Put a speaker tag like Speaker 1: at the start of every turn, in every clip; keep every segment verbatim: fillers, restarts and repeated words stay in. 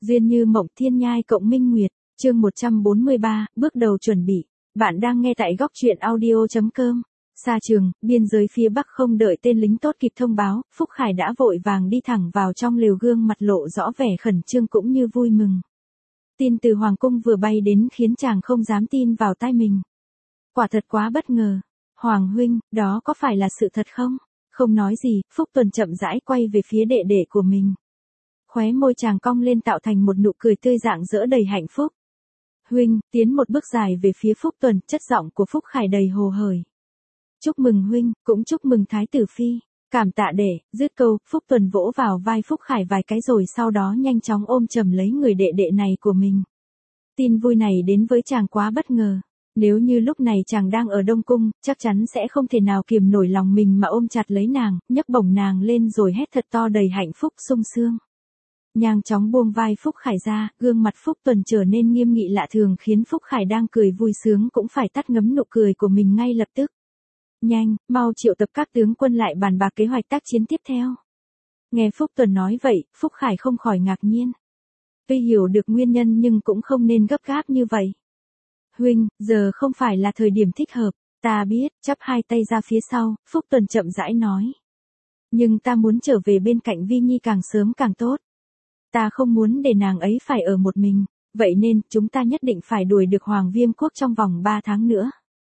Speaker 1: Duyên như mộng thiên nhai cộng minh nguyệt, chương một trăm bốn mươi ba, bước đầu chuẩn bị. Bạn đang nghe tại góc truyện audio.com. Xa trường, biên giới phía Bắc không đợi tên lính tốt kịp thông báo, Phúc Khải đã vội vàng đi thẳng vào trong lều, gương mặt lộ rõ vẻ khẩn trương cũng như vui mừng. Tin từ Hoàng cung vừa bay đến khiến chàng không dám tin vào tai mình. Quả thật quá bất ngờ. Hoàng huynh, đó có phải là sự thật không? Không nói gì, Phúc Tuần chậm rãi quay về phía đệ đệ của mình. Khóe môi chàng cong lên tạo thành một nụ cười tươi rạng rỡ đầy hạnh phúc. Huynh, tiến một bước dài về phía Phúc Tuần, chất giọng của Phúc Khải đầy hồ hởi. Chúc mừng huynh, cũng chúc mừng Thái tử Phi. Cảm tạ đệ, dứt câu, Phúc Tuần vỗ vào vai Phúc Khải vài cái rồi sau đó nhanh chóng ôm chầm lấy người đệ đệ này của mình. Tin vui này đến với chàng quá bất ngờ. Nếu như lúc này chàng đang ở Đông Cung, chắc chắn sẽ không thể nào kiềm nổi lòng mình mà ôm chặt lấy nàng, nhấc bổng nàng lên rồi hét thật to đầy hạnh phúc sung sướng. Nhanh chóng buông vai Phúc Khải ra, gương mặt Phúc Tuần trở nên nghiêm nghị lạ thường khiến Phúc Khải đang cười vui sướng cũng phải tắt ngấm nụ cười của mình ngay lập tức. Nhanh, mau triệu tập các tướng quân lại bàn bạc kế hoạch tác chiến tiếp theo. Nghe Phúc Tuần nói vậy, Phúc Khải không khỏi ngạc nhiên. Tuy hiểu được nguyên nhân nhưng cũng không nên gấp gáp như vậy. Huynh, giờ không phải là thời điểm thích hợp, ta biết, chắp hai tay ra phía sau, Phúc Tuần chậm rãi nói. Nhưng ta muốn trở về bên cạnh Vi Nhi càng sớm càng tốt. Ta không muốn để nàng ấy phải ở một mình, vậy nên chúng ta nhất định phải đuổi được Hoàng Viêm Quốc trong vòng ba tháng nữa.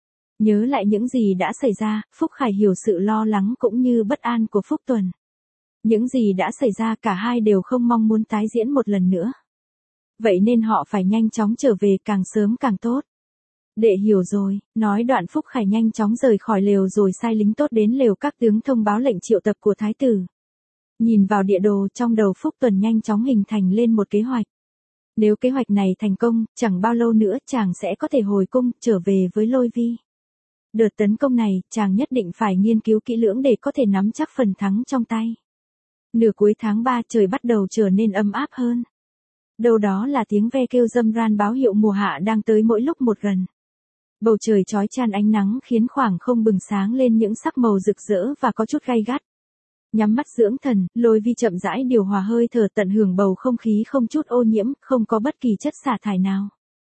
Speaker 1: Nhớ lại những gì đã xảy ra, Phúc Khải hiểu sự lo lắng cũng như bất an của Phúc Tuần. Những gì đã xảy ra cả hai đều không mong muốn tái diễn một lần nữa. Vậy nên họ phải nhanh chóng trở về càng sớm càng tốt. Đệ hiểu rồi, nói đoạn Phúc Khải nhanh chóng rời khỏi lều rồi sai lính tốt đến lều các tướng thông báo lệnh triệu tập của Thái tử. Nhìn vào địa đồ trong đầu Phúc Tuần nhanh chóng hình thành lên một kế hoạch. Nếu kế hoạch này thành công, chẳng bao lâu nữa chàng sẽ có thể hồi cung, trở về với Lôi Vi. Đợt tấn công này, chàng nhất định phải nghiên cứu kỹ lưỡng để có thể nắm chắc phần thắng trong tay. Nửa cuối tháng ba trời bắt đầu trở nên ấm áp hơn. Đâu đó là tiếng ve kêu râm ran báo hiệu mùa hạ đang tới mỗi lúc một gần. Bầu trời chói chang ánh nắng khiến khoảng không bừng sáng lên những sắc màu rực rỡ và có chút gay gắt. Nhắm mắt dưỡng thần, Lôi Vi chậm rãi điều hòa hơi thở tận hưởng bầu không khí không chút ô nhiễm, không có bất kỳ chất xả thải nào.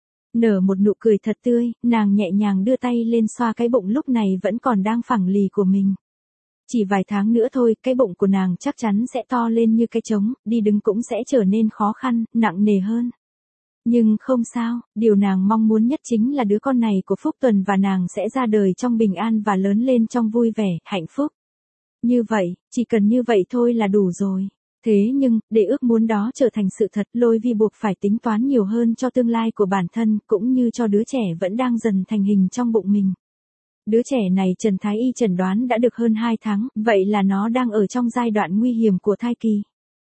Speaker 1: Nở một nụ cười thật tươi, nàng nhẹ nhàng đưa tay lên xoa cái bụng lúc này vẫn còn đang phẳng lì của mình. Chỉ vài tháng nữa thôi, cái bụng của nàng chắc chắn sẽ to lên như cái trống, đi đứng cũng sẽ trở nên khó khăn, nặng nề hơn. Nhưng không sao, điều nàng mong muốn nhất chính là đứa con này của Phúc Tuần và nàng sẽ ra đời trong bình an và lớn lên trong vui vẻ, hạnh phúc. Như vậy, chỉ cần như vậy thôi là đủ rồi. Thế nhưng, để ước muốn đó trở thành sự thật, Lôi Vi buộc phải tính toán nhiều hơn cho tương lai của bản thân, cũng như cho đứa trẻ vẫn đang dần thành hình trong bụng mình. Đứa trẻ này Trần Thái Y chẩn đoán đã được hơn hai tháng, vậy là nó đang ở trong giai đoạn nguy hiểm của thai kỳ.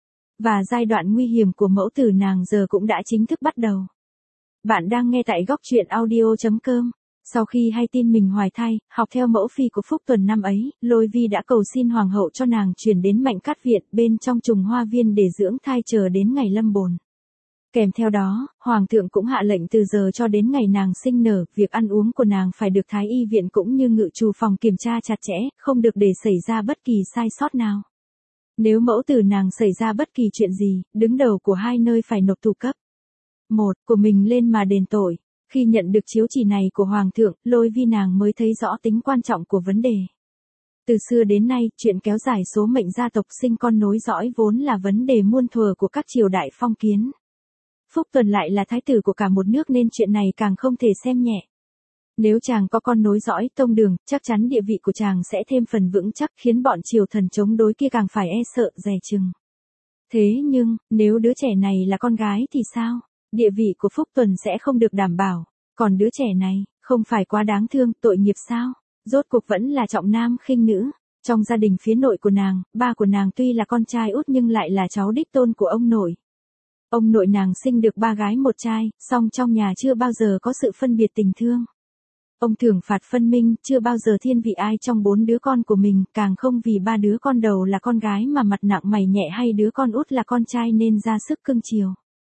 Speaker 1: Và giai đoạn nguy hiểm của mẫu tử nàng giờ cũng đã chính thức bắt đầu. Bạn đang nghe tại góc truyện audio.com. Sau khi hay tin mình hoài thai, học theo mẫu phi của Phúc Tuần năm ấy, Lôi Vi đã cầu xin hoàng hậu cho nàng chuyển đến Mạnh Cát Viện bên trong Trùng Hoa Viên để dưỡng thai chờ đến ngày lâm bồn. Kèm theo đó, hoàng thượng cũng hạ lệnh từ giờ cho đến ngày nàng sinh nở, việc ăn uống của nàng phải được Thái Y viện cũng như ngự trù phòng kiểm tra chặt chẽ, không được để xảy ra bất kỳ sai sót nào. Nếu mẫu tử nàng xảy ra bất kỳ chuyện gì, đứng đầu của hai nơi phải nộp tù cấp một của mình lên mà đền tội. Khi nhận được chiếu chỉ này của Hoàng thượng, Lôi Vi nàng mới thấy rõ tính quan trọng của vấn đề. Từ xưa đến nay, chuyện kéo dài số mệnh gia tộc sinh con nối dõi vốn là vấn đề muôn thuở của các triều đại phong kiến. Phúc Tuần lại là thái tử của cả một nước nên chuyện này càng không thể xem nhẹ. Nếu chàng có con nối dõi tông đường, chắc chắn địa vị của chàng sẽ thêm phần vững chắc khiến bọn triều thần chống đối kia càng phải e sợ dè chừng. Thế nhưng, nếu đứa trẻ này là con gái thì sao? Địa vị của Phúc Tuần sẽ không được đảm bảo. Còn đứa trẻ này, không phải quá đáng thương, tội nghiệp sao? Rốt cuộc vẫn là trọng nam khinh nữ. Trong gia đình phía nội của nàng, ba của nàng tuy là con trai út nhưng lại là cháu đích tôn của ông nội. Ông nội nàng sinh được ba gái một trai, song trong nhà chưa bao giờ có sự phân biệt tình thương. Ông thưởng phạt phân minh, chưa bao giờ thiên vị ai trong bốn đứa con của mình, càng không vì ba đứa con đầu là con gái mà mặt nặng mày nhẹ hay đứa con út là con trai nên ra sức cưng chiều.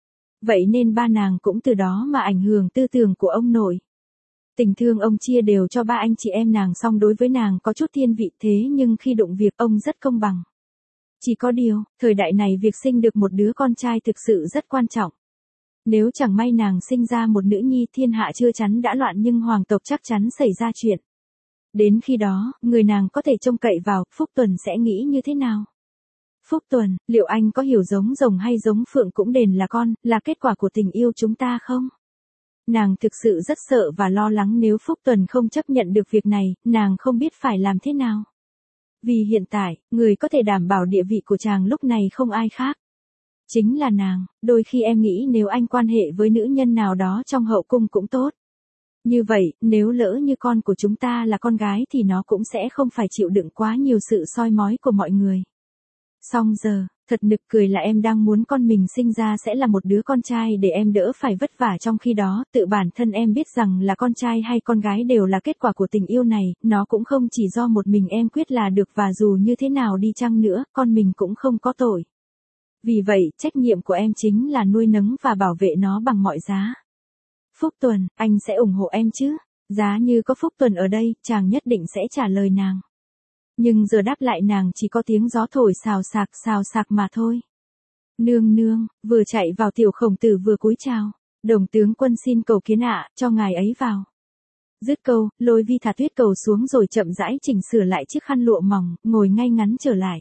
Speaker 1: Vậy nên ba nàng cũng từ đó mà ảnh hưởng tư tưởng của ông nội. Tình thương ông chia đều cho ba anh chị em nàng song đối với nàng có chút thiên vị thế nhưng khi đụng việc ông rất công bằng. Chỉ có điều, thời đại này việc sinh được một đứa con trai thực sự rất quan trọng. Nếu chẳng may nàng sinh ra một nữ nhi, thiên hạ chưa chắn đã loạn nhưng hoàng tộc chắc chắn xảy ra chuyện. Đến khi đó, người nàng có thể trông cậy vào, Phúc Tuần sẽ nghĩ như thế nào? Phúc Tuần, liệu anh có hiểu giống rồng hay giống phượng cũng đền là con, là kết quả của tình yêu chúng ta không? Nàng thực sự rất sợ và lo lắng nếu Phúc Tuần không chấp nhận được việc này, nàng không biết phải làm thế nào. Vì hiện tại, người có thể đảm bảo địa vị của chàng lúc này không ai khác. Chính là nàng, đôi khi em nghĩ nếu anh quan hệ với nữ nhân nào đó trong hậu cung cũng tốt. Như vậy, nếu lỡ như con của chúng ta là con gái thì nó cũng sẽ không phải chịu đựng quá nhiều sự soi mói của mọi người. Xong giờ, thật nực cười là em đang muốn con mình sinh ra sẽ là một đứa con trai để em đỡ phải vất vả, trong khi đó, tự bản thân em biết rằng là con trai hay con gái đều là kết quả của tình yêu này, nó cũng không chỉ do một mình em quyết là được, và dù như thế nào đi chăng nữa, con mình cũng không có tội. Vì vậy, trách nhiệm của em chính là nuôi nấng và bảo vệ nó bằng mọi giá. Phúc Tuần, anh sẽ ủng hộ em chứ? Giá như có Phúc Tuần ở đây, chàng nhất định sẽ trả lời nàng. Nhưng giờ đáp lại nàng chỉ có tiếng gió thổi xào xạc xào xạc mà thôi. Nương nương, vừa chạy vào Tiểu Khổng Tử vừa cúi chào. Đồng tướng quân xin cầu kiến ạ, cho ngài ấy vào. Dứt câu, Lôi Vi thả tuyết cầu xuống rồi chậm rãi chỉnh sửa lại chiếc khăn lụa mỏng, ngồi ngay ngắn trở lại.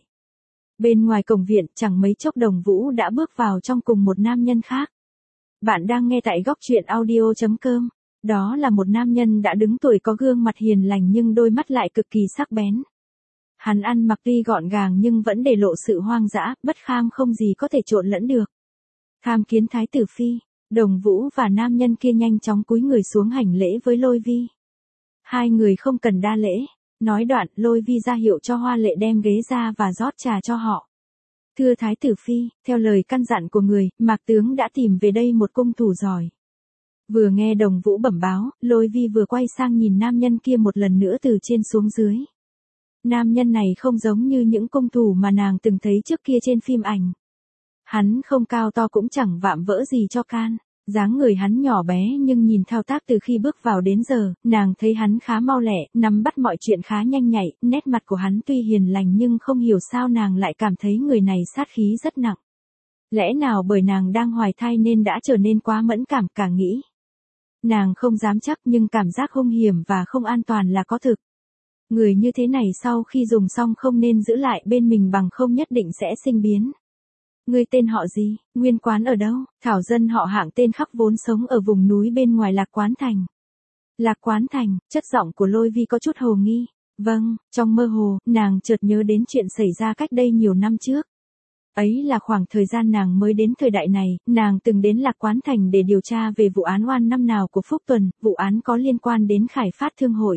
Speaker 1: Bên ngoài cổng viện, chẳng mấy chốc Đồng Vũ đã bước vào trong cùng một nam nhân khác. Bạn đang nghe tại góc truyện audio chấm com. Đó là một nam nhân đã đứng tuổi, có gương mặt hiền lành nhưng đôi mắt lại cực kỳ sắc bén. Hắn ăn mặc tuy gọn gàng nhưng vẫn để lộ sự hoang dã, bất kham không gì có thể trộn lẫn được. Tham kiến Thái tử phi, Đồng Vũ và nam nhân kia nhanh chóng cúi người xuống hành lễ với Lôi Vi. Hai người không cần đa lễ. Nói đoạn, Lôi Vi ra hiệu cho Hoa Lệ đem ghế ra và rót trà cho họ. Thưa Thái tử phi, theo lời căn dặn của người, Mạc tướng đã tìm về đây một cung thủ giỏi. Vừa nghe Đồng Vũ bẩm báo, Lôi Vi vừa quay sang nhìn nam nhân kia một lần nữa từ trên xuống dưới. Nam nhân này không giống như những cung thủ mà nàng từng thấy trước kia trên phim ảnh. Hắn không cao to cũng chẳng vạm vỡ gì cho can. Dáng người hắn nhỏ bé nhưng nhìn thao tác từ khi bước vào đến giờ, nàng thấy hắn khá mau lẹ, nắm bắt mọi chuyện khá nhanh nhạy, nét mặt của hắn tuy hiền lành nhưng không hiểu sao nàng lại cảm thấy người này sát khí rất nặng. Lẽ nào bởi nàng đang hoài thai nên đã trở nên quá mẫn cảm, cả nghĩ. Nàng không dám chắc nhưng cảm giác hung hiểm và không an toàn là có thực. Người như thế này sau khi dùng xong không nên giữ lại bên mình, bằng không nhất định sẽ sinh biến. Ngươi tên họ gì, nguyên quán ở đâu? Thảo dân họ Hạng, tên Khắc, vốn sống ở vùng núi bên ngoài Lạc Quán Thành. Lạc Quán Thành, chất giọng của Lôi Vi có chút hồ nghi. Vâng, trong mơ hồ, nàng chợt nhớ đến chuyện xảy ra cách đây nhiều năm trước. Ấy là khoảng thời gian nàng mới đến thời đại này, nàng từng đến Lạc Quán Thành để điều tra về vụ án oan năm nào của Phúc Tuần, vụ án có liên quan đến Khải Phát Thương Hội.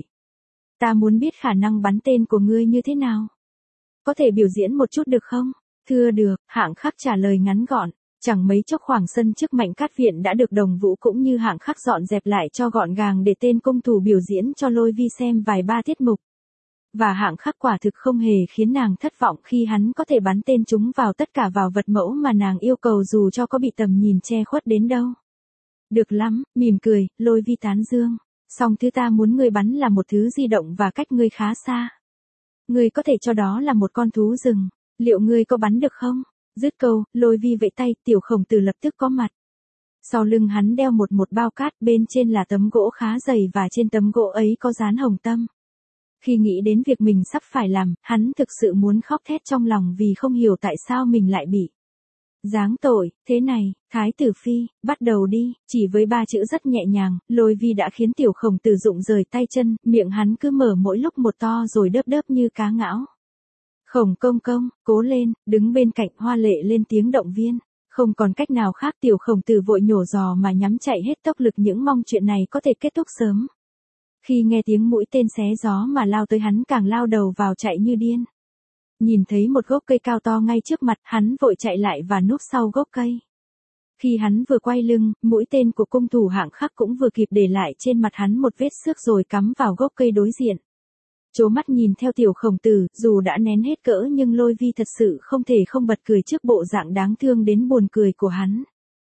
Speaker 1: Ta muốn biết khả năng bắn tên của ngươi như thế nào? Có thể biểu diễn một chút được không? Thưa được, Hạng Khắc trả lời ngắn gọn. Chẳng mấy chốc khoảng sân trước Mạnh Cát Viện đã được Đồng Vũ cũng như Hạng Khắc dọn dẹp lại cho gọn gàng để tên công thủ biểu diễn cho Lôi Vi xem vài ba tiết mục. Và Hạng Khắc quả thực không hề khiến nàng thất vọng khi hắn có thể bắn tên chúng vào tất cả vào vật mẫu mà nàng yêu cầu, dù cho có bị tầm nhìn che khuất đến đâu. Được lắm, mỉm cười, Lôi Vi tán dương. Song thứ ta muốn ngươi bắn là một thứ di động và cách ngươi khá xa. Ngươi có thể cho đó là một con thú rừng. Liệu ngươi có bắn được không? Dứt câu, Lôi Vi vẫy tay, Tiểu Khổng Tử lập tức có mặt. Sau lưng hắn đeo một một bao cát, bên trên là tấm gỗ khá dày và trên tấm gỗ ấy có dán hồng tâm. Khi nghĩ đến việc mình sắp phải làm, hắn thực sự muốn khóc thét trong lòng vì không hiểu tại sao mình lại bị giáng tội. Thế này, Thái tử phi, bắt đầu đi. Chỉ với ba chữ rất nhẹ nhàng, Lôi Vi đã khiến Tiểu Khổng Tử rụng rời tay chân, miệng hắn cứ mở mỗi lúc một to rồi đớp đớp như cá ngão. Khổng công công, cố lên, đứng bên cạnh Hoa Lệ lên tiếng động viên. Không còn cách nào khác, Tiểu Khổng Tử vội nhổ giò mà nhắm chạy hết tốc lực, những mong chuyện này có thể kết thúc sớm. Khi nghe tiếng mũi tên xé gió mà lao tới, hắn càng lao đầu vào chạy như điên. Nhìn thấy một gốc cây cao to ngay trước mặt, hắn vội chạy lại và núp sau gốc cây. Khi hắn vừa quay lưng, mũi tên của cung thủ Hạng Khắc cũng vừa kịp để lại trên mặt hắn một vết xước rồi cắm vào gốc cây đối diện. Trố mắt nhìn theo Tiểu Khổng Tử, dù đã nén hết cỡ nhưng Lôi Vi thật sự không thể không bật cười trước bộ dạng đáng thương đến buồn cười của hắn.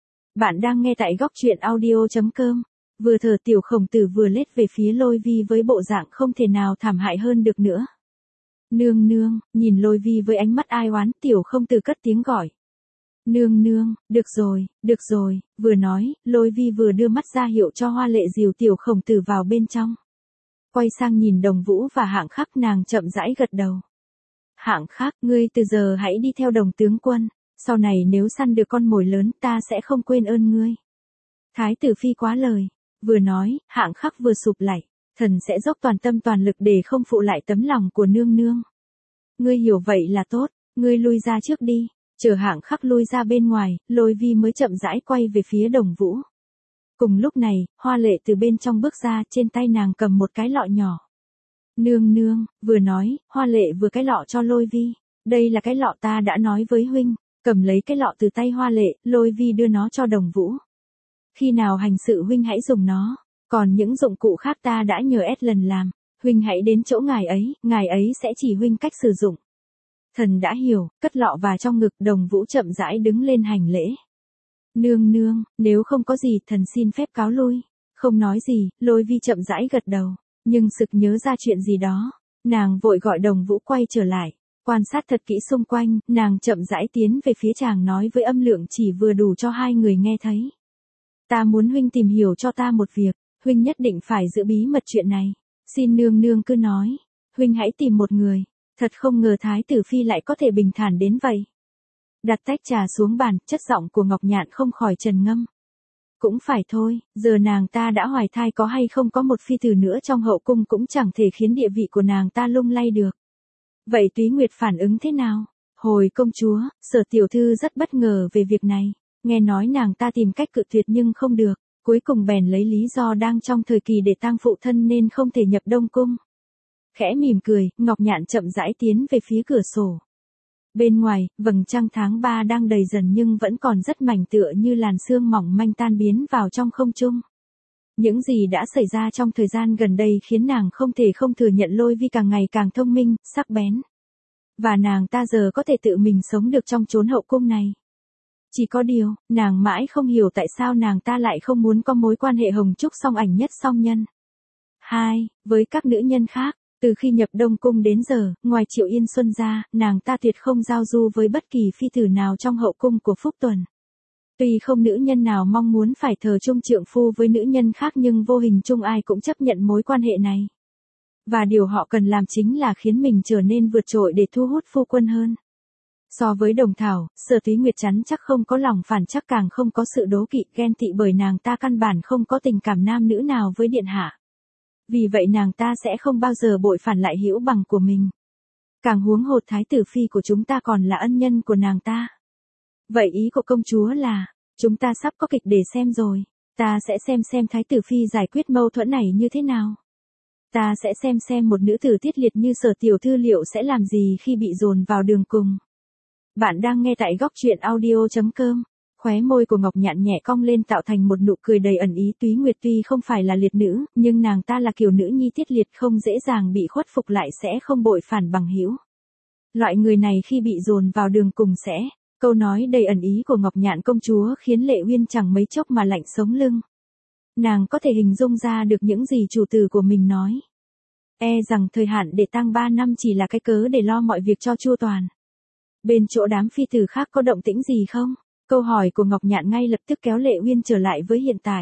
Speaker 1: Bạn đang nghe tại góc truyện audio chấm com. Vừa thở, Tiểu Khổng Tử vừa lết về phía Lôi Vi với bộ dạng không thể nào thảm hại hơn được nữa. Nương nương, nhìn Lôi Vi với ánh mắt ai oán, Tiểu Không Từ cất tiếng gọi. Nương nương, được rồi, được rồi, vừa nói, Lôi Vi vừa đưa mắt ra hiệu cho Hoa Lệ dìu Tiểu Khổng Tử vào bên trong. Quay sang nhìn Đồng Vũ và Hạng Khắc, nàng chậm rãi gật đầu. Hạng Khắc, ngươi từ giờ hãy đi theo Đồng tướng quân, sau này nếu săn được con mồi lớn ta sẽ không quên ơn ngươi. Thái tử phi quá lời, vừa nói, Hạng Khắc vừa sụp lại, thần sẽ dốc toàn tâm toàn lực để không phụ lại tấm lòng của nương nương. Ngươi hiểu vậy là tốt, ngươi lui ra trước đi. Chờ Hạng Khắc lui ra bên ngoài, Lôi Vi mới chậm rãi quay về phía Đồng Vũ. Cùng lúc này, Hoa Lệ từ bên trong bước ra, trên tay nàng cầm một cái lọ nhỏ. Nương nương, vừa nói, Hoa Lệ vừa cái lọ cho Lôi Vi. Đây là cái lọ ta đã nói với huynh. Cầm lấy cái lọ từ tay Hoa Lệ, Lôi Vi đưa nó cho Đồng Vũ. Khi nào hành sự huynh hãy dùng nó, còn những dụng cụ khác ta đã nhờ ét lần làm. Huynh hãy đến chỗ ngài ấy, ngài ấy sẽ chỉ huynh cách sử dụng. Thần đã hiểu, cất lọ vào trong ngực. Đồng Vũ chậm rãi đứng lên hành lễ. Nương nương, nếu không có gì thần xin phép cáo lui. Không nói gì, Lôi Vi chậm rãi gật đầu, nhưng sực nhớ ra chuyện gì đó. Nàng vội gọi Đồng Vũ quay trở lại, quan sát thật kỹ xung quanh, nàng chậm rãi tiến về phía chàng nói với âm lượng chỉ vừa đủ cho hai người nghe thấy. Ta muốn huynh tìm hiểu cho ta một việc, huynh nhất định phải giữ bí mật chuyện này. Xin nương nương cứ nói, huynh hãy tìm một người. Thật không ngờ Thái tử phi lại có thể bình thản đến vậy. Đặt tách trà xuống bàn, chất giọng của Ngọc Nhạn không khỏi trầm ngâm. Cũng phải thôi, giờ nàng ta đã hoài thai, có hay không có một phi tử nữa trong hậu cung cũng chẳng thể khiến địa vị của nàng ta lung lay được. Vậy Túy Nguyệt phản ứng thế nào? Hồi công chúa, Sở tiểu thư rất bất ngờ về việc này, nghe nói nàng ta tìm cách cự tuyệt nhưng không được, cuối cùng bèn lấy lý do đang trong thời kỳ để tang phụ thân nên không thể nhập Đông cung. Khẽ mỉm cười, Ngọc Nhạn chậm rãi tiến về phía cửa sổ. Bên ngoài, vầng trăng tháng ba đang đầy dần nhưng vẫn còn rất mảnh, tựa như làn sương mỏng manh tan biến vào trong không trung. Những gì đã xảy ra trong thời gian gần đây khiến nàng không thể không thừa nhận Lôi Vi càng ngày càng thông minh, sắc bén. Và nàng ta giờ có thể tự mình sống được trong chốn hậu cung này. Chỉ có điều, nàng mãi không hiểu tại sao nàng ta lại không muốn có mối quan hệ hồng trúc song ảnh nhất song nhân. Hai, với các nữ nhân khác. Từ khi nhập Đông cung đến giờ, ngoài Triệu Yên Xuân ra, nàng ta tuyệt không giao du với bất kỳ phi tử nào trong hậu cung của Phúc Tuần. Tuy không nữ nhân nào mong muốn phải thờ chung trượng phu với nữ nhân khác nhưng vô hình chung ai cũng chấp nhận mối quan hệ này. Và điều họ cần làm chính là khiến mình trở nên vượt trội để thu hút phu quân hơn. So với Đồng Thảo, Sở Túy Nguyệt chắn chắc không có lòng phản, chắc càng không có sự đố kỵ ghen tị, bởi nàng ta căn bản không có tình cảm nam nữ nào với điện hạ. Vì vậy nàng ta sẽ không bao giờ bội phản lại hữu bằng của mình. Càng huống hồ Thái tử phi của chúng ta còn là ân nhân của nàng ta. Vậy ý của công chúa là, chúng ta sắp có kịch để xem rồi. Ta sẽ xem xem Thái tử phi giải quyết mâu thuẫn này như thế nào. Ta sẽ xem xem một nữ tử tiết liệt như Sở tiểu thư liệu sẽ làm gì khi bị dồn vào đường cùng. Bạn đang nghe tại góc truyện audio chấm com. Khóe môi của Ngọc Nhạn nhẹ cong lên tạo thành một nụ cười đầy ẩn ý. Túy Nguyệt tuy không phải là liệt nữ, nhưng nàng ta là kiểu nữ nhi tiết liệt, không dễ dàng bị khuất phục, lại sẽ không bội phản bằng hữu. Loại người này khi bị dồn vào đường cùng sẽ, câu nói đầy ẩn ý của Ngọc Nhạn công chúa khiến Lệ Uyên chẳng mấy chốc mà lạnh sống lưng. Nàng có thể hình dung ra được những gì chủ tử của mình nói. E rằng thời hạn để tang ba năm chỉ là cái cớ để lo mọi việc cho chu toàn. Bên chỗ đám phi tử khác có động tĩnh gì không? Câu hỏi của Ngọc Nhạn ngay lập tức kéo Lệ Uyên trở lại với hiện tại.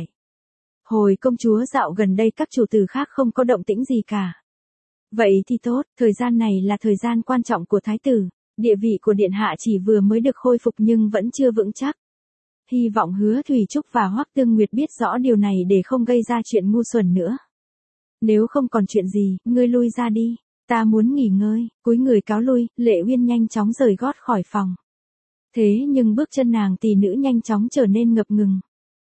Speaker 1: Hồi công chúa, dạo gần đây các chủ tử khác không có động tĩnh gì cả. Vậy thì tốt, thời gian này là thời gian quan trọng của thái tử. Địa vị của điện hạ chỉ vừa mới được khôi phục nhưng vẫn chưa vững chắc. Hy vọng Hứa Thủy Trúc và Hoắc Tương Nguyệt biết rõ điều này để không gây ra chuyện ngu xuẩn nữa. Nếu không còn chuyện gì, ngươi lui ra đi. Ta muốn nghỉ ngơi. Cúi người cáo lui, Lệ Uyên nhanh chóng rời gót khỏi phòng. Thế nhưng bước chân nàng tỷ nữ nhanh chóng trở nên ngập ngừng.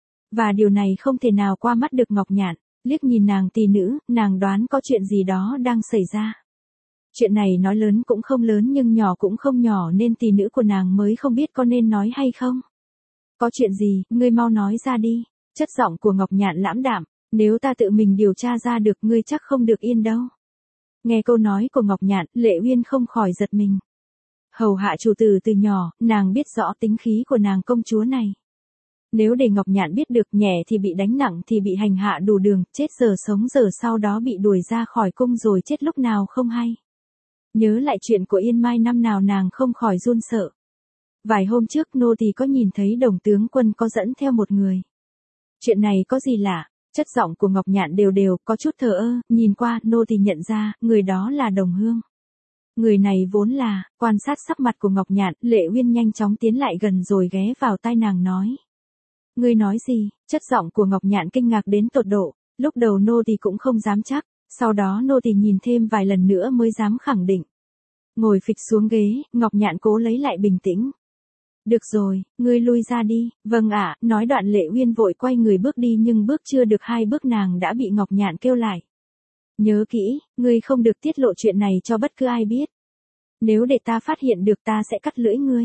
Speaker 1: Và điều này không thể nào qua mắt được Ngọc Nhạn. Liếc nhìn nàng tỷ nữ, nàng đoán có chuyện gì đó đang xảy ra. Chuyện này nói lớn cũng không lớn nhưng nhỏ cũng không nhỏ, nên tỷ nữ của nàng mới không biết có nên nói hay không. Có chuyện gì, ngươi mau nói ra đi. Chất giọng của Ngọc Nhạn lãm đạm. Nếu ta tự mình điều tra ra được, ngươi chắc không được yên đâu. Nghe câu nói của Ngọc Nhạn, Lệ Uyên không khỏi giật mình. Hầu hạ chủ tử từ nhỏ, nàng biết rõ tính khí của nàng công chúa này. Nếu để Ngọc Nhạn biết được, nhẹ thì bị đánh, nặng thì bị hành hạ đủ đường, chết giờ sống giờ sau đó bị đuổi ra khỏi cung rồi chết lúc nào không hay. Nhớ lại chuyện của Yên Mai năm nào nàng không khỏi run sợ. Vài hôm trước nô tỳ có nhìn thấy Đồng tướng quân có dẫn theo một người. Chuyện này có gì lạ? Chất giọng của Ngọc Nhạn đều đều, có chút thờ ơ, nhìn qua, nô tỳ nhận ra, người đó là Đồng Hương. Người này vốn là, quan sát sắc mặt của Ngọc Nhạn, Lệ Uyên nhanh chóng tiến lại gần rồi ghé vào tai nàng nói. Ngươi nói gì? Chất giọng của Ngọc Nhạn kinh ngạc đến tột độ, lúc đầu nô tỳ cũng không dám chắc, sau đó nô tỳ nhìn thêm vài lần nữa mới dám khẳng định. Ngồi phịch xuống ghế, Ngọc Nhạn cố lấy lại bình tĩnh. Được rồi, ngươi lui ra đi. Vâng ạ, nói đoạn Lệ Uyên vội quay người bước đi nhưng bước chưa được hai bước nàng đã bị Ngọc Nhạn kêu lại. Nhớ kỹ, ngươi không được tiết lộ chuyện này cho bất cứ ai biết. Nếu để ta phát hiện được ta sẽ cắt lưỡi ngươi.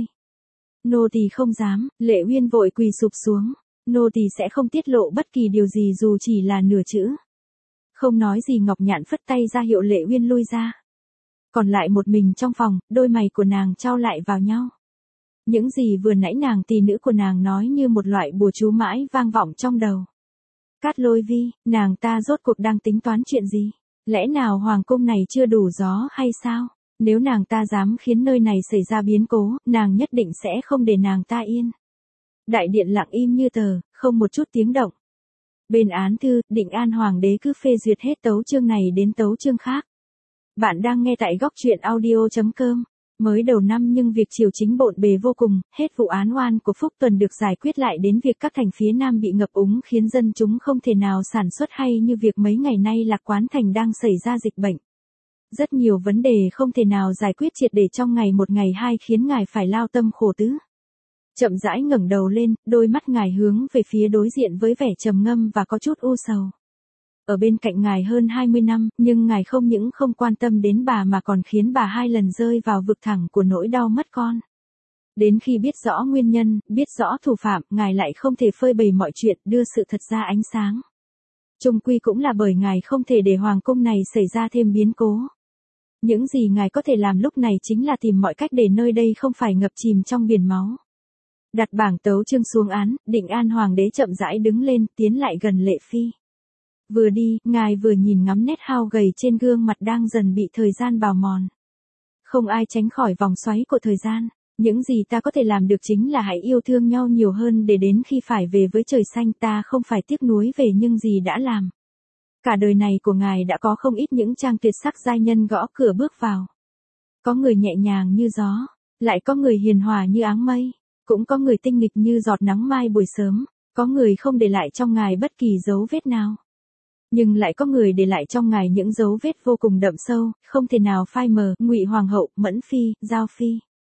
Speaker 1: Nô tỳ không dám, Lệ Uyên vội quỳ sụp xuống. Nô tỳ sẽ không tiết lộ bất kỳ điều gì dù chỉ là nửa chữ. Không nói gì Ngọc Nhạn phất tay ra hiệu Lệ Uyên lui ra. Còn lại một mình trong phòng, đôi mày của nàng chau lại vào nhau. Những gì vừa nãy nàng tỷ nữ của nàng nói như một loại bùa chú mãi vang vọng trong đầu. Cát Lôi Vi, nàng ta rốt cuộc đang tính toán chuyện gì? Lẽ nào hoàng cung này chưa đủ gió hay sao? Nếu nàng ta dám khiến nơi này xảy ra biến cố, nàng nhất định sẽ không để nàng ta yên. Đại điện lặng im như tờ, không một chút tiếng động. Bên án thư, Định An Hoàng đế cứ phê duyệt hết tấu chương này đến tấu chương khác. Bạn đang nghe tại góc truyện audio chấm com. Mới đầu năm nhưng việc triều chính bộn bề vô cùng, hết vụ án oan của Phúc Tuần được giải quyết lại đến việc các thành phía Nam bị ngập úng khiến dân chúng không thể nào sản xuất hay như việc mấy ngày nay Lạc Quán Thành đang xảy ra dịch bệnh. Rất nhiều vấn đề không thể nào giải quyết triệt để trong ngày một ngày hai khiến ngài phải lao tâm khổ tứ. Chậm rãi ngẩng đầu lên, đôi mắt ngài hướng về phía đối diện với vẻ trầm ngâm và có chút u sầu. Ở bên cạnh ngài hơn hai mươi năm, nhưng ngài không những không quan tâm đến bà mà còn khiến bà hai lần rơi vào vực thẳm của nỗi đau mất con. Đến khi biết rõ nguyên nhân, biết rõ thủ phạm, ngài lại không thể phơi bày mọi chuyện, đưa sự thật ra ánh sáng. Chung quy cũng là bởi ngài không thể để hoàng cung này xảy ra thêm biến cố. Những gì ngài có thể làm lúc này chính là tìm mọi cách để nơi đây không phải ngập chìm trong biển máu. Đặt bảng tấu chương xuống án, Định An Hoàng đế chậm rãi đứng lên, tiến lại gần Lệ Phi. Vừa đi, ngài vừa nhìn ngắm nét hao gầy trên gương mặt đang dần bị thời gian bào mòn. Không ai tránh khỏi vòng xoáy của thời gian. Những gì ta có thể làm được chính là hãy yêu thương nhau nhiều hơn để đến khi phải về với trời xanh ta không phải tiếc nuối về những gì đã làm. Cả đời này của ngài đã có không ít những trang tuyệt sắc giai nhân gõ cửa bước vào. Có người nhẹ nhàng như gió, lại có người hiền hòa như áng mây, cũng có người tinh nghịch như giọt nắng mai buổi sớm, có người không để lại trong ngài bất kỳ dấu vết nào. Nhưng lại có người để lại trong ngài những dấu vết vô cùng đậm sâu, không thể nào phai mờ, Ngụy Hoàng hậu, Mẫn Phi, Giao Phi.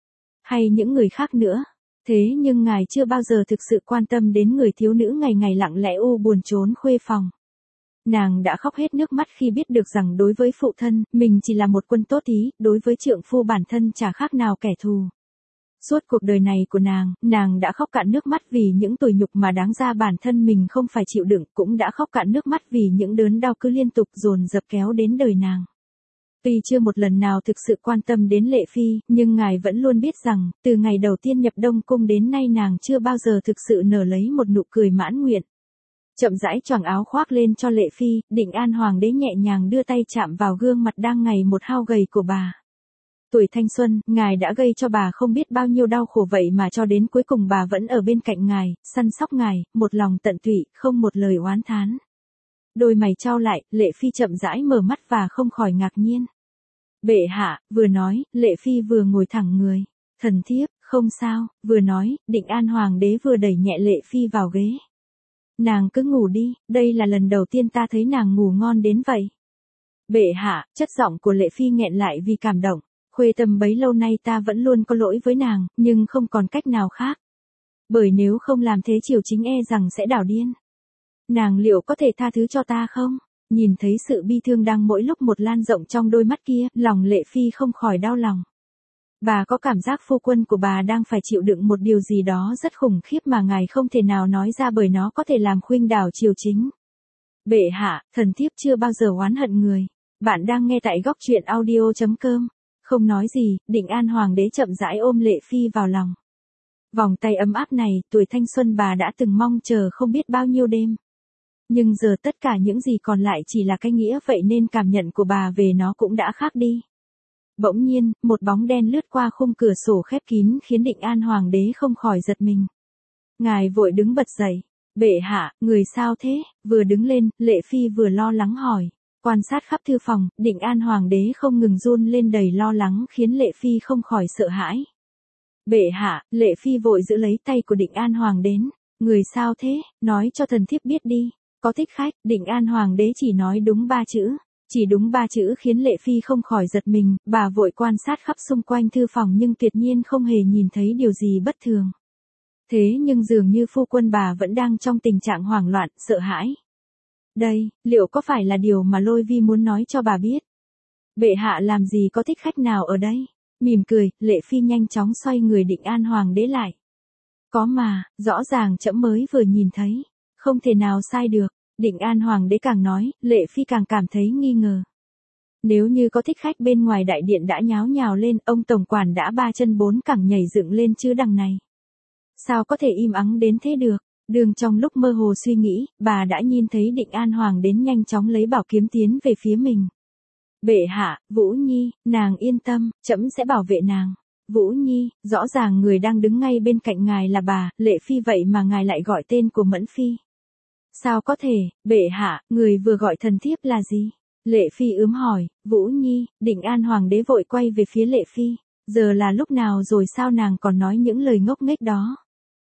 Speaker 1: Hay những người khác nữa. Thế nhưng ngài chưa bao giờ thực sự quan tâm đến người thiếu nữ ngày ngày lặng lẽ u buồn trốn khuê phòng. Nàng đã khóc hết nước mắt khi biết được rằng đối với phụ thân, mình chỉ là một quân tốt tí, đối với trượng phu bản thân chả khác nào kẻ thù. Suốt cuộc đời này của nàng, nàng đã khóc cạn nước mắt vì những tủi nhục mà đáng ra bản thân mình không phải chịu đựng, cũng đã khóc cạn nước mắt vì những đớn đau cứ liên tục dồn dập kéo đến đời nàng. Tuy chưa một lần nào thực sự quan tâm đến Lệ Phi, nhưng ngài vẫn luôn biết rằng, từ ngày đầu tiên nhập Đông Cung đến nay nàng chưa bao giờ thực sự nở lấy một nụ cười mãn nguyện. Chậm rãi choàng áo khoác lên cho Lệ Phi, Định An Hoàng đế nhẹ nhàng đưa tay chạm vào gương mặt đang ngày một hao gầy của bà. Tuổi thanh xuân, ngài đã gây cho bà không biết bao nhiêu đau khổ vậy mà cho đến cuối cùng bà vẫn ở bên cạnh ngài, săn sóc ngài, một lòng tận tụy, không một lời oán thán. Đôi mày chau lại, Lệ Phi chậm rãi mở mắt và không khỏi ngạc nhiên. Bệ hạ, vừa nói, Lệ Phi vừa ngồi thẳng người. Thần thiếp, không sao, vừa nói, Định An Hoàng đế vừa đẩy nhẹ Lệ Phi vào ghế. Nàng cứ ngủ đi, đây là lần đầu tiên ta thấy nàng ngủ ngon đến vậy. Bệ hạ, chất giọng của Lệ Phi nghẹn lại vì cảm động. Khuê Tâm bấy lâu nay ta vẫn luôn có lỗi với nàng, nhưng không còn cách nào khác. Bởi nếu không làm thế triều chính e rằng sẽ đảo điên. Nàng liệu có thể tha thứ cho ta không? Nhìn thấy sự bi thương đang mỗi lúc một lan rộng trong đôi mắt kia, lòng Lệ Phi không khỏi đau lòng. Bà có cảm giác phu quân của bà đang phải chịu đựng một điều gì đó rất khủng khiếp mà ngài không thể nào nói ra bởi nó có thể làm khuynh đảo triều chính. Bệ hạ, thần thiếp chưa bao giờ oán hận người. Bạn đang nghe tại góc truyện audio chấm com. Không nói gì, Định An Hoàng đế chậm rãi ôm Lệ Phi vào lòng. Vòng tay ấm áp này, tuổi thanh xuân bà đã từng mong chờ không biết bao nhiêu đêm. Nhưng giờ tất cả những gì còn lại chỉ là cái nghĩa vậy nên cảm nhận của bà về nó cũng đã khác đi. Bỗng nhiên, một bóng đen lướt qua khung cửa sổ khép kín khiến Định An Hoàng đế không khỏi giật mình. Ngài vội đứng bật dậy. Bệ hạ, người sao thế? Vừa đứng lên, Lệ Phi vừa lo lắng hỏi. Quan sát khắp thư phòng, Định An Hoàng đế không ngừng run lên đầy lo lắng khiến Lệ Phi không khỏi sợ hãi. Bệ hạ, Lệ Phi vội giữ lấy tay của Định An Hoàng đến. Người sao thế? Nói cho thần thiếp biết đi. Có thích khách. Định An Hoàng đế chỉ nói đúng ba chữ. Chỉ đúng ba chữ khiến Lệ Phi không khỏi giật mình, bà vội quan sát khắp xung quanh thư phòng nhưng tuyệt nhiên không hề nhìn thấy điều gì bất thường. Thế nhưng dường như phu quân bà vẫn đang trong tình trạng hoảng loạn, sợ hãi. Đây, liệu có phải là điều mà Lôi Vi muốn nói cho bà biết? Bệ hạ làm gì có thích khách nào ở đây? Mỉm cười, Lệ Phi nhanh chóng xoay người Định An Hoàng đế lại. Có mà, rõ ràng trẫm mới vừa nhìn thấy. Không thể nào sai được. Định An Hoàng đế càng nói, Lệ Phi càng cảm thấy nghi ngờ. Nếu như có thích khách bên ngoài đại điện đã nháo nhào lên, ông tổng quản đã ba chân bốn cẳng nhảy dựng lên chứ đằng này. Sao có thể im ắng đến thế được? Đường trong lúc mơ hồ suy nghĩ, bà đã nhìn thấy Định An Hoàng đến nhanh chóng lấy bảo kiếm tiến về phía mình. Bệ hạ, Vũ Nhi, nàng yên tâm, trẫm sẽ bảo vệ nàng. Vũ Nhi, rõ ràng người đang đứng ngay bên cạnh ngài là bà, Lệ Phi vậy mà ngài lại gọi tên của Mẫn Phi. Sao có thể, bệ hạ, người vừa gọi thần thiếp là gì? Lệ Phi ướm hỏi. Vũ Nhi. Định An Hoàng đế vội quay về phía Lệ Phi. Giờ là lúc nào rồi sao nàng còn nói những lời ngốc nghếch đó?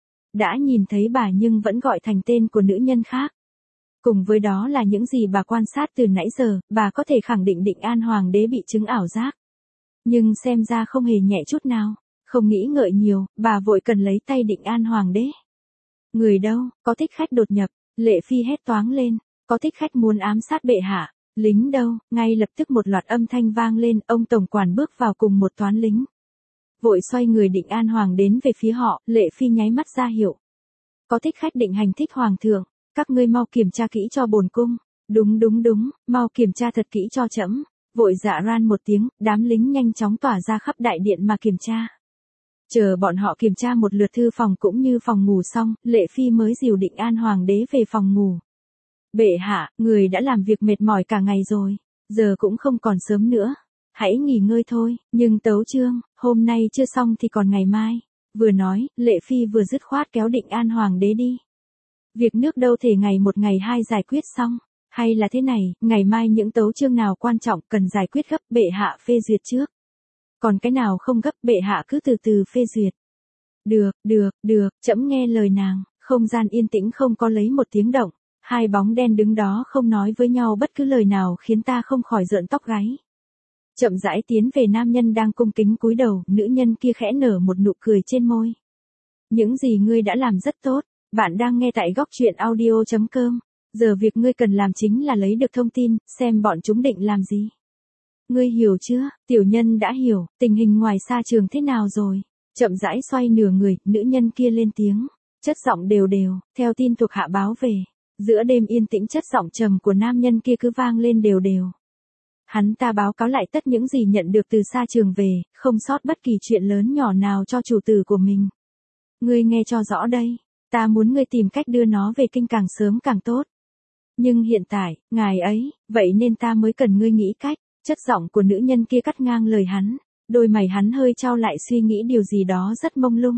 Speaker 1: Đã nhìn thấy bà nhưng vẫn gọi thành tên của nữ nhân khác. Cùng với đó là những gì bà quan sát từ nãy giờ, bà có thể khẳng định Định An Hoàng đế bị chứng ảo giác. Nhưng xem ra không hề nhẹ chút nào. Không nghĩ ngợi nhiều, bà vội cần lấy tay Định An Hoàng đế. Người đâu, có thích khách đột nhập. Lệ Phi hét toáng lên, có thích khách muốn ám sát bệ hạ. Lính đâu? Ngay lập tức một loạt âm thanh vang lên, ông tổng quản bước vào cùng một toán lính. Vội xoay người Định An Hoàng đến về phía họ, Lệ Phi nháy mắt ra hiệu. Có thích khách định hành thích hoàng thượng, các ngươi mau kiểm tra kỹ cho bổn cung. Đúng đúng đúng, mau kiểm tra thật kỹ cho trẫm. Vội dạ ran một tiếng, đám lính nhanh chóng tỏa ra khắp đại điện mà kiểm tra. Chờ bọn họ kiểm tra một lượt thư phòng cũng như phòng ngủ xong, Lệ Phi mới dìu Định An Hoàng đế về phòng ngủ. Bệ hạ, người đã làm việc mệt mỏi cả ngày rồi, giờ cũng không còn sớm nữa. Hãy nghỉ ngơi thôi, nhưng tấu chương, hôm nay chưa xong thì còn ngày mai. Vừa nói, Lệ Phi vừa dứt khoát kéo Định An Hoàng đế đi. Việc nước đâu thể ngày một ngày hai giải quyết xong. Hay là thế này, ngày mai những tấu chương nào quan trọng cần giải quyết gấp bệ hạ phê duyệt trước. Còn cái nào không gấp bệ hạ cứ từ từ phê duyệt. Được, được, được, trẫm nghe lời nàng. Không gian yên tĩnh không có lấy một tiếng động. Hai bóng đen đứng đó không nói với nhau bất cứ lời nào khiến ta không khỏi rợn tóc gáy. Chậm rãi tiến về nam nhân đang cung kính cúi đầu, nữ nhân kia khẽ nở một nụ cười trên môi. Những gì ngươi đã làm rất tốt, bạn đang nghe tại góc truyện audio chấm com. Giờ việc ngươi cần làm chính là lấy được thông tin, xem bọn chúng định làm gì. Ngươi hiểu chưa? Tiểu nhân đã hiểu, tình hình ngoài xa trường thế nào rồi? Chậm rãi xoay nửa người, nữ nhân kia lên tiếng, chất giọng đều đều, theo tin thuộc hạ báo về. Giữa đêm yên tĩnh chất giọng trầm của nam nhân kia cứ vang lên đều đều. Hắn ta báo cáo lại tất những gì nhận được từ xa trường về, không sót bất kỳ chuyện lớn nhỏ nào cho chủ tử của mình. Ngươi nghe cho rõ đây, ta muốn ngươi tìm cách đưa nó về kinh càng sớm càng tốt. Nhưng hiện tại, ngài ấy, vậy nên ta mới cần ngươi nghĩ cách. Chất giọng của nữ nhân kia cắt ngang lời hắn, đôi mày hắn hơi trao lại suy nghĩ điều gì đó rất mông lung.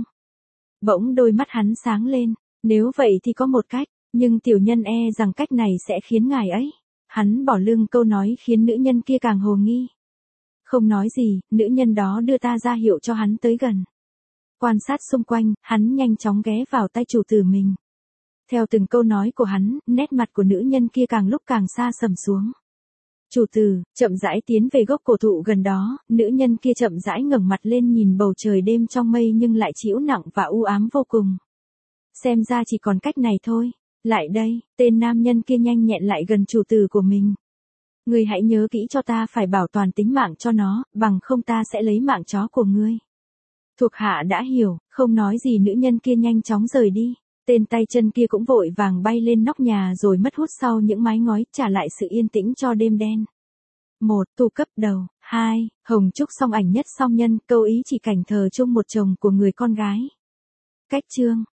Speaker 1: Bỗng đôi mắt hắn sáng lên, nếu vậy thì có một cách, nhưng tiểu nhân e rằng cách này sẽ khiến ngài ấy. Hắn bỏ lưng câu nói khiến nữ nhân kia càng hồ nghi. Không nói gì, nữ nhân đó đưa ta ra hiệu cho hắn tới gần. Quan sát xung quanh, hắn nhanh chóng ghé vào tay chủ tử mình. Theo từng câu nói của hắn, nét mặt của nữ nhân kia càng lúc càng xa sầm xuống. Chủ tử, chậm rãi tiến về gốc cổ thụ gần đó, nữ nhân kia chậm rãi ngẩng mặt lên nhìn bầu trời đêm trong mây nhưng lại trĩu nặng và u ám vô cùng. Xem ra chỉ còn cách này thôi. Lại đây, tên nam nhân kia nhanh nhẹn lại gần chủ tử của mình. Ngươi hãy nhớ kỹ cho ta phải bảo toàn tính mạng cho nó, bằng không ta sẽ lấy mạng chó của ngươi. Thuộc hạ đã hiểu, không nói gì nữ nhân kia nhanh chóng rời đi. Tên tay chân kia cũng vội vàng bay lên nóc nhà rồi mất hút sau những mái ngói, trả lại sự yên tĩnh cho đêm đen. Một, tu cấp đầu. Hai, Hồng Trúc song ảnh nhất song nhân, câu ý chỉ cảnh thờ chung một chồng của người con gái. Cách chương.